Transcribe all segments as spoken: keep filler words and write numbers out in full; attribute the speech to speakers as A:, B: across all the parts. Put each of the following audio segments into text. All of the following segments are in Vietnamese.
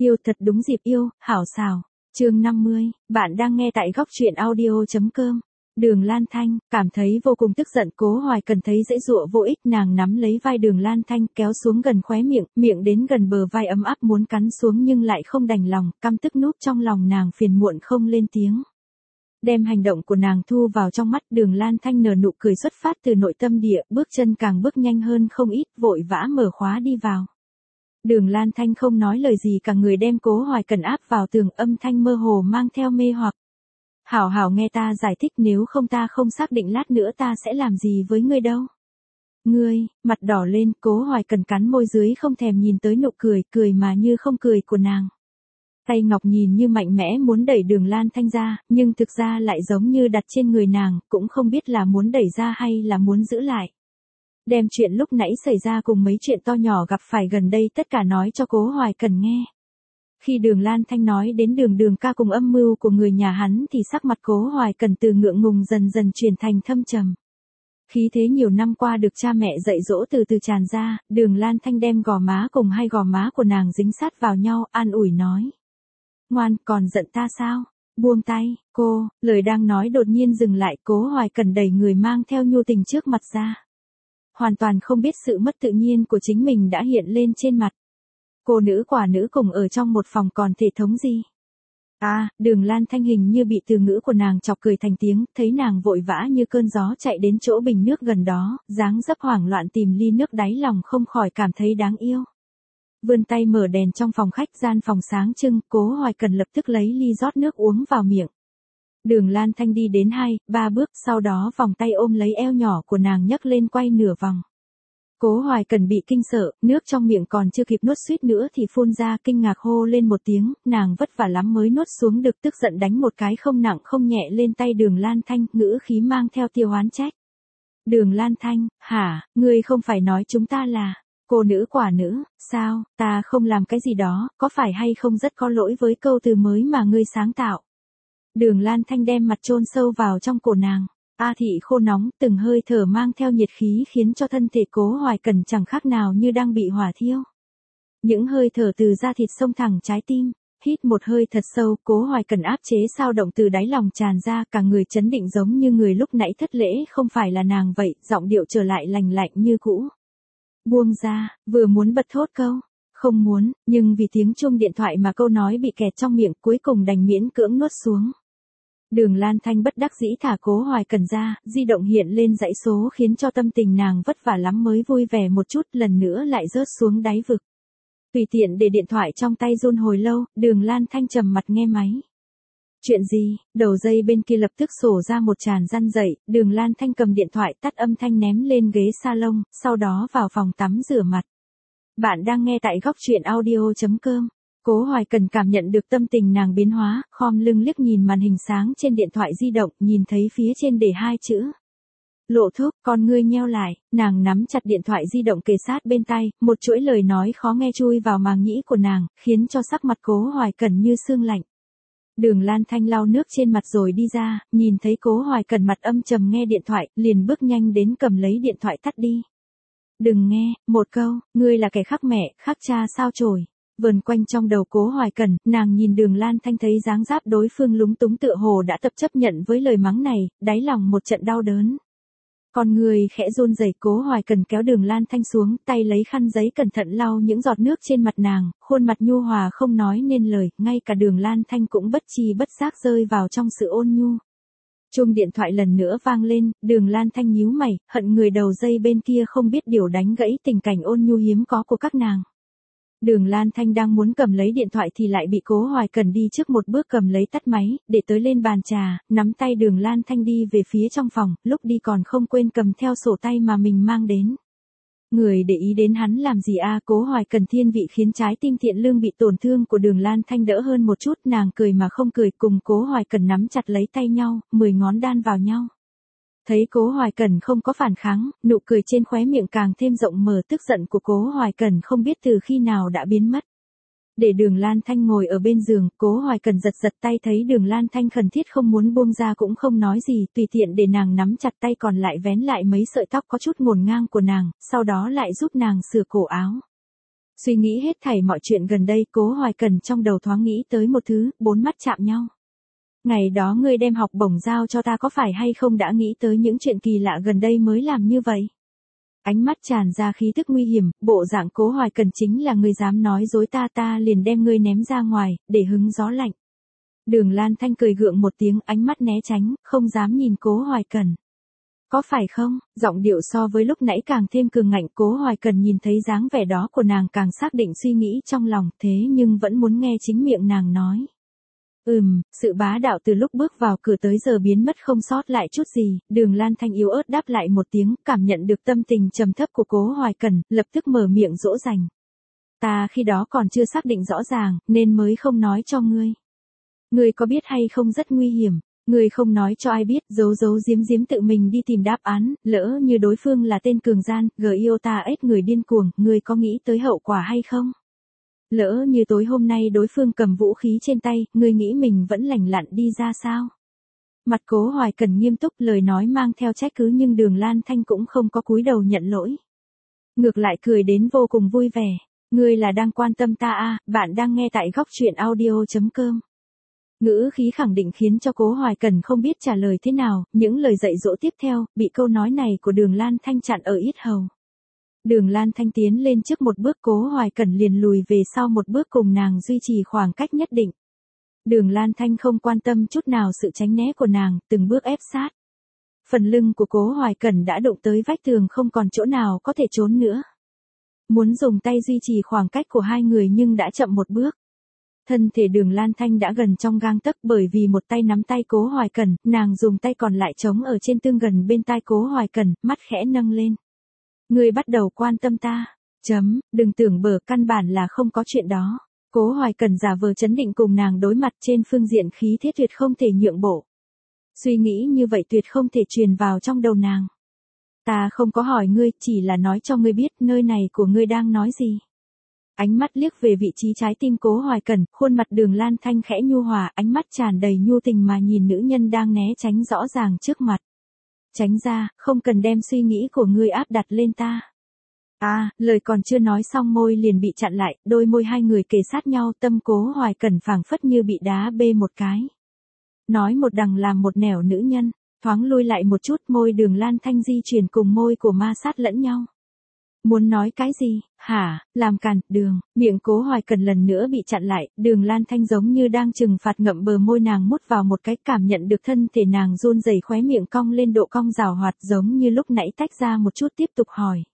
A: Yêu thật đúng dịp yêu, hảo xào. Chương năm mươi, bạn đang nghe tại góc truyện audio.com. Đường Lan Thanh, cảm thấy vô cùng tức giận, Cố Hoài Cần thấy dễ dụa vô ích, nàng nắm lấy vai Đường Lan Thanh kéo xuống gần khóe miệng, miệng đến gần bờ vai ấm áp muốn cắn xuống nhưng lại không đành lòng, căm tức núp trong lòng nàng phiền muộn không lên tiếng. Đem hành động của nàng thu vào trong mắt, Đường Lan Thanh nở nụ cười xuất phát từ nội tâm địa, bước chân càng bước nhanh hơn không ít, vội vã mở khóa đi vào. Đường Lan Thanh không nói lời gì, cả người đem Cố Hoài Cần áp vào tường, âm thanh mơ hồ mang theo mê hoặc. Hảo hảo nghe ta giải thích, nếu không ta không xác định lát nữa ta sẽ làm gì với ngươi đâu. Ngươi, mặt đỏ lên, Cố Hoài Cần cắn môi dưới không thèm nhìn tới nụ cười, cười mà như không cười của nàng. Tay ngọc nhìn như mạnh mẽ muốn đẩy Đường Lan Thanh ra, nhưng thực ra lại giống như đặt trên người nàng, cũng không biết là muốn đẩy ra hay là muốn giữ lại. Đem chuyện lúc nãy xảy ra cùng mấy chuyện to nhỏ gặp phải gần đây tất cả nói cho Cố Hoài Cần nghe. Khi Đường Lan Thanh nói đến Đường Đường ca cùng âm mưu của người nhà hắn thì sắc mặt Cố Hoài Cần từ ngượng ngùng dần dần chuyển thành thâm trầm. Khí thế nhiều năm qua được cha mẹ dạy dỗ từ từ tràn ra, Đường Lan Thanh đem gò má cùng hai gò má của nàng dính sát vào nhau, an ủi nói. Ngoan, còn giận ta sao? Buông tay, cô, lời đang nói đột nhiên dừng lại, Cố Hoài Cần đẩy người mang theo nhu tình trước mặt ra. Hoàn toàn không biết sự mất tự nhiên của chính mình đã hiện lên trên mặt. Cô nữ quả nữ cùng ở trong một phòng còn thể thống gì? À, Đường Lan Thanh hình như bị từ ngữ của nàng chọc cười thành tiếng, thấy nàng vội vã như cơn gió chạy đến chỗ bình nước gần đó, dáng dấp hoảng loạn tìm ly nước, đáy lòng không khỏi cảm thấy đáng yêu. Vươn tay mở đèn trong phòng khách, gian phòng sáng trưng, Cố Hoài Cần lập tức lấy ly rót nước uống vào miệng. Đường Lan Thanh đi đến hai, ba bước, sau đó vòng tay ôm lấy eo nhỏ của nàng nhấc lên quay nửa vòng. Cố Hoài Cần bị kinh sợ, nước trong miệng còn chưa kịp nuốt suýt nữa thì phun ra, kinh ngạc hô lên một tiếng, nàng vất vả lắm mới nuốt xuống được, tức giận đánh một cái không nặng không nhẹ lên tay Đường Lan Thanh, ngữ khí mang theo tiêu oán trách. Đường Lan Thanh, hả, ngươi không phải nói chúng ta là cô nữ quả nữ, sao, ta không làm cái gì đó, có phải hay không rất có lỗi với câu từ mới mà ngươi sáng tạo. Đường Lan Thanh đem mặt chôn sâu vào trong cổ nàng. A thị khô nóng, từng hơi thở mang theo nhiệt khí khiến cho thân thể Cố Hoài Cần chẳng khác nào như đang bị hỏa thiêu. Những hơi thở từ da thịt xông thẳng trái tim, hít một hơi thật sâu, Cố Hoài Cần áp chế sao động từ đáy lòng tràn ra, cả người chấn định giống như người lúc nãy thất lễ không phải là nàng vậy, giọng điệu trở lại lành lạnh như cũ. Buông ra, vừa muốn bật thốt câu, không muốn, nhưng vì tiếng chuông điện thoại mà câu nói bị kẹt trong miệng, cuối cùng đành miễn cưỡng nuốt xuống. Đường Lan Thanh bất đắc dĩ thả Cố Hoài Cần ra, di động hiện lên dãy số khiến cho tâm tình nàng vất vả lắm mới vui vẻ một chút, lần nữa lại rớt xuống đáy vực. Tùy tiện để điện thoại trong tay run hồi lâu, Đường Lan Thanh trầm mặt nghe máy. Chuyện gì? Đầu dây bên kia lập tức sổ ra một tràng răn dậy, Đường Lan Thanh cầm điện thoại tắt âm thanh ném lên ghế salon, sau đó vào phòng tắm rửa mặt. Bạn đang nghe tại góc truyện audio.com. Cố Hoài Cần cảm nhận được tâm tình nàng biến hóa, khom lưng liếc nhìn màn hình sáng trên điện thoại di động, nhìn thấy phía trên để hai chữ. Lộ thuốc, con ngươi nheo lại, nàng nắm chặt điện thoại di động kề sát bên tay, một chuỗi lời nói khó nghe chui vào màng nhĩ của nàng, khiến cho sắc mặt Cố Hoài Cần như sương lạnh. Đường Lan Thanh lau nước trên mặt rồi đi ra, nhìn thấy Cố Hoài Cần mặt âm trầm nghe điện thoại, liền bước nhanh đến cầm lấy điện thoại tắt đi. Đừng nghe, một câu, ngươi là kẻ khác mẹ, khác cha sao chổi. Vờn quanh trong đầu Cố Hoài Cần, nàng nhìn Đường Lan Thanh thấy dáng dấp đối phương lúng túng tựa hồ đã tập chấp nhận với lời mắng này, đáy lòng một trận đau đớn. Con người khẽ run rẩy, Cố Hoài Cần kéo Đường Lan Thanh xuống, tay lấy khăn giấy cẩn thận lau những giọt nước trên mặt nàng, khuôn mặt nhu hòa không nói nên lời, ngay cả Đường Lan Thanh cũng bất tri bất giác rơi vào trong sự ôn nhu. Chuông điện thoại lần nữa vang lên, Đường Lan Thanh nhíu mày, hận người đầu dây bên kia không biết điều đánh gãy tình cảnh ôn nhu hiếm có của các nàng. Đường Lan Thanh đang muốn cầm lấy điện thoại thì lại bị Cố Hoài Cần đi trước một bước cầm lấy tắt máy, để tới lên bàn trà, nắm tay Đường Lan Thanh đi về phía trong phòng, lúc đi còn không quên cầm theo sổ tay mà mình mang đến. Người để ý đến hắn làm gì a? Cố Hoài Cần thiên vị khiến trái tim thiện lương bị tổn thương của Đường Lan Thanh đỡ hơn một chút, nàng cười mà không cười, cùng Cố Hoài Cần nắm chặt lấy tay nhau, mười ngón đan vào nhau. Thấy Cố Hoài Cần không có phản kháng, nụ cười trên khóe miệng càng thêm rộng mở, tức giận của Cố Hoài Cần không biết từ khi nào đã biến mất. Để Đường Lan Thanh ngồi ở bên giường, Cố Hoài Cần giật giật tay, thấy Đường Lan Thanh khẩn thiết không muốn buông ra cũng không nói gì, tùy tiện để nàng nắm chặt tay còn lại vén lại mấy sợi tóc có chút ngổn ngang của nàng, sau đó lại giúp nàng sửa cổ áo. Suy nghĩ hết thảy mọi chuyện gần đây, Cố Hoài Cần trong đầu thoáng nghĩ tới một thứ, bốn mắt chạm nhau. Ngày đó ngươi đem học bổng giao cho ta có phải hay không đã nghĩ tới những chuyện kỳ lạ gần đây mới làm như vậy? Ánh mắt tràn ra khí tức nguy hiểm, bộ dạng Cố Hoài Cần chính là ngươi dám nói dối ta ta liền đem ngươi ném ra ngoài, để hứng gió lạnh. Đường Lan Thanh cười gượng một tiếng, ánh mắt né tránh, không dám nhìn Cố Hoài Cần. Có phải không? Giọng điệu so với lúc nãy càng thêm cường ngạnh. Cố Hoài Cần nhìn thấy dáng vẻ đó của nàng càng xác định suy nghĩ trong lòng, thế nhưng vẫn muốn nghe chính miệng nàng nói. Ừm, sự bá đạo từ lúc bước vào cửa tới giờ biến mất không sót lại chút gì. Đường Lan Thanh yếu ớt đáp lại một tiếng, cảm nhận được tâm tình trầm thấp của Cố Hoài Cần, lập tức mở miệng dỗ dành. Ta khi đó còn chưa xác định rõ ràng, nên mới không nói cho ngươi. Ngươi có biết hay không rất nguy hiểm. Ngươi không nói cho ai biết, giấu giấu giếm giếm tự mình đi tìm đáp án, lỡ như đối phương là tên cường gian, gờ yêu ta ếch người điên cuồng, ngươi có nghĩ tới hậu quả hay không? Lỡ như tối hôm nay đối phương cầm vũ khí trên tay, ngươi nghĩ mình vẫn lành lặn đi ra sao? Mặt Cố Hoài Cần nghiêm túc, lời nói mang theo trách cứ nhưng Đường Lan Thanh cũng không có cúi đầu nhận lỗi. Ngược lại cười đến vô cùng vui vẻ. Ngươi là đang quan tâm ta à, bạn đang nghe tại góc truyện audio chấm com. Ngữ khí khẳng định khiến cho Cố Hoài Cần không biết trả lời thế nào, những lời dạy dỗ tiếp theo, bị câu nói này của Đường Lan Thanh chặn ở yết hầu. Đường Lan Thanh tiến lên trước một bước, Cố Hoài Cần liền lùi về sau một bước cùng nàng duy trì khoảng cách nhất định. Đường Lan Thanh không quan tâm chút nào sự tránh né của nàng, từng bước ép sát. Phần lưng của Cố Hoài Cần đã đụng tới vách tường không còn chỗ nào có thể trốn nữa. Muốn dùng tay duy trì khoảng cách của hai người nhưng đã chậm một bước. Thân thể Đường Lan Thanh đã gần trong gang tấc bởi vì một tay nắm tay Cố Hoài Cần, nàng dùng tay còn lại chống ở trên tương gần bên tai Cố Hoài Cần, mắt khẽ nâng lên. Ngươi bắt đầu quan tâm ta. Chấm, đừng tưởng bở, căn bản là không có chuyện đó. Cố Hoài Cần giả vờ chấn định cùng nàng đối mặt, trên phương diện khí thế tuyệt không thể nhượng bộ. Suy nghĩ như vậy tuyệt không thể truyền vào trong đầu nàng. Ta không có hỏi ngươi, chỉ là nói cho ngươi biết nơi này của ngươi đang nói gì. Ánh mắt liếc về vị trí trái tim Cố Hoài Cần, khuôn mặt Đường Lan Thanh khẽ nhu hòa, ánh mắt tràn đầy nhu tình mà nhìn nữ nhân đang né tránh rõ ràng trước mặt. Tránh ra, không cần đem suy nghĩ của ngươi áp đặt lên ta. À, lời còn chưa nói xong môi liền bị chặn lại, đôi môi hai người kề sát nhau, tâm Cố Hoài Cần phảng phất như bị đá bê một cái. Nói một đằng làm một nẻo nữ nhân, thoáng lui lại một chút, môi Đường Lan Thanh di chuyển cùng môi của ma sát lẫn nhau. Muốn nói cái gì, hả, làm càn, đường, miệng Cố Hoài Cần lần nữa bị chặn lại, Đường Lan Thanh giống như đang trừng phạt ngậm bờ môi nàng mút vào một cái, cảm nhận được thân thể nàng run rẩy, khóe miệng cong lên độ cong rào hoạt giống như lúc nãy tách ra một chút, tiếp tục hỏi.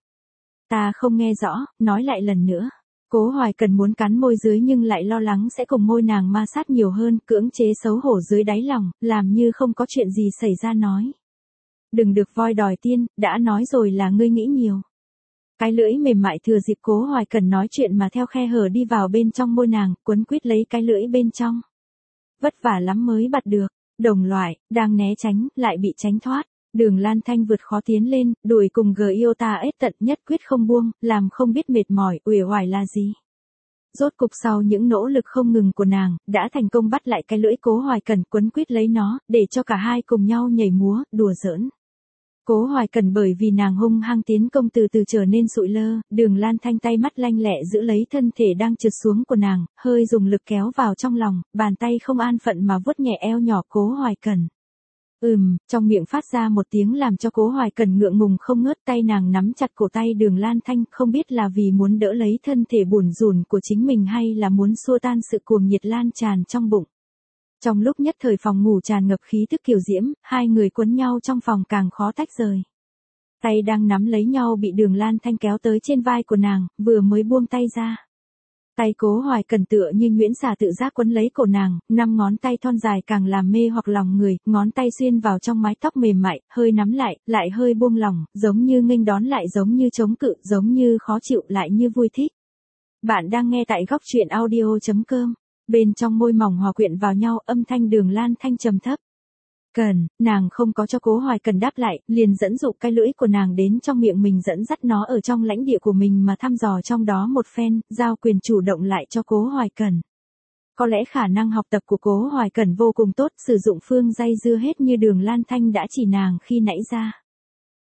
A: Ta không nghe rõ, nói lại lần nữa. Cố Hoài Cần muốn cắn môi dưới nhưng lại lo lắng sẽ cùng môi nàng ma sát nhiều hơn, cưỡng chế xấu hổ dưới đáy lòng, làm như không có chuyện gì xảy ra nói. Đừng được voi đòi tiên, đã nói rồi là ngươi nghĩ nhiều. Cái lưỡi mềm mại thừa dịp Cố Hoài Cần nói chuyện mà theo khe hở đi vào bên trong môi nàng, quấn quýt lấy cái lưỡi bên trong. Vất vả lắm mới bắt được, đồng loại, đang né tránh, lại bị tránh thoát. Đường Lan Thanh vượt khó tiến lên, đuổi cùng gờ yêu ta ết tận, nhất quyết không buông, làm không biết mệt mỏi, uể oải là gì. Rốt cục sau những nỗ lực không ngừng của nàng, đã thành công bắt lại cái lưỡi Cố Hoài Cần, quấn quýt lấy nó, để cho cả hai cùng nhau nhảy múa, đùa giỡn. Cố Hoài Cần bởi vì nàng hung hăng tiến công từ từ trở nên sụi lơ, Đường Lan Thanh tay mắt lanh lẹ giữ lấy thân thể đang trượt xuống của nàng, hơi dùng lực kéo vào trong lòng, bàn tay không an phận mà vuốt nhẹ eo nhỏ Cố Hoài Cần. Ừm, trong miệng phát ra một tiếng làm cho Cố Hoài Cần ngượng ngùng không ngớt, tay nàng nắm chặt cổ tay Đường Lan Thanh, không biết là vì muốn đỡ lấy thân thể bủn rủn của chính mình hay là muốn xua tan sự cuồng nhiệt lan tràn trong bụng. Trong lúc nhất thời phòng ngủ tràn ngập khí tức kiều diễm, hai người quấn nhau trong phòng càng khó tách rời. Tay đang nắm lấy nhau bị Đường Lan Thanh kéo tới trên vai của nàng, vừa mới buông tay ra. Tay Cố Hoài Cần tựa như nhuyễn xà tự giác quấn lấy cổ nàng, năm ngón tay thon dài càng làm mê hoặc lòng người, ngón tay xuyên vào trong mái tóc mềm mại, hơi nắm lại, lại hơi buông lỏng, giống như nghênh đón lại giống như chống cự, giống như khó chịu lại như vui thích. Bạn đang nghe tại góc truyện audio chấm com. Bên trong môi mỏng hòa quyện vào nhau, âm thanh Đường Lan Thanh trầm thấp. Cần, nàng không có cho Cố Hoài Cần đáp lại, liền dẫn dụ cái lưỡi của nàng đến trong miệng mình, dẫn dắt nó ở trong lãnh địa của mình mà thăm dò trong đó một phen, giao quyền chủ động lại cho Cố Hoài Cần. Có lẽ khả năng học tập của Cố Hoài Cần vô cùng tốt, sử dụng phương dây dưa hết như Đường Lan Thanh đã chỉ nàng khi nãy ra.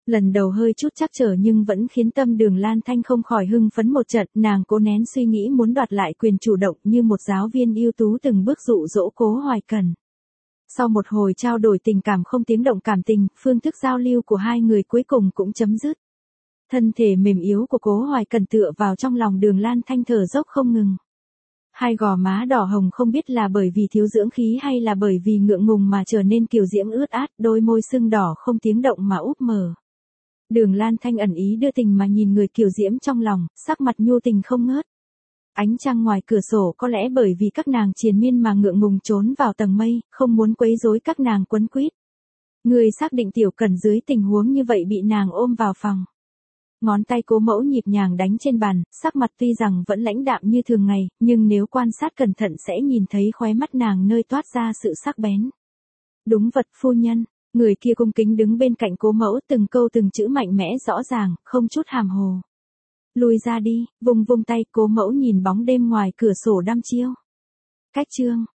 A: Lần đầu hơi chút trắc trở nhưng vẫn khiến tâm Đường Lan Thanh không khỏi hưng phấn một trận, nàng cố nén suy nghĩ muốn đoạt lại quyền chủ động như một giáo viên ưu tú từng bước dụ dỗ Cố Hoài Cần. Sau một hồi trao đổi tình cảm không tiếng động cảm tình, phương thức giao lưu của hai người cuối cùng cũng chấm dứt. Thân thể mềm yếu của Cố Hoài Cần tựa vào trong lòng Đường Lan Thanh thở dốc không ngừng. Hai gò má đỏ hồng không biết là bởi vì thiếu dưỡng khí hay là bởi vì ngượng ngùng mà trở nên kiều diễm ướt át, đôi môi sưng đỏ không tiếng động mà úp mở. Đường Lan Thanh ẩn ý đưa tình mà nhìn người kiều diễm trong lòng, sắc mặt nhu tình không ngớt. Ánh trăng ngoài cửa sổ có lẽ bởi vì các nàng triền miên mà ngượng ngùng trốn vào tầng mây, không muốn quấy rối các nàng quấn quýt. Người xác định Tiểu Cẩn dưới tình huống như vậy bị nàng ôm vào phòng. Ngón tay Cố Mẫu nhịp nhàng đánh trên bàn, sắc mặt tuy rằng vẫn lãnh đạm như thường ngày, nhưng nếu quan sát cẩn thận sẽ nhìn thấy khóe mắt nàng nơi toát ra sự sắc bén. Đúng vật phu nhân, người kia cung kính đứng bên cạnh Cố Mẫu, từng câu từng chữ mạnh mẽ rõ ràng, không chút hàm hồ. Lùi ra đi, vùng vùng tay, Cố Mẫu nhìn bóng đêm ngoài cửa sổ đăm chiêu. Cách chương.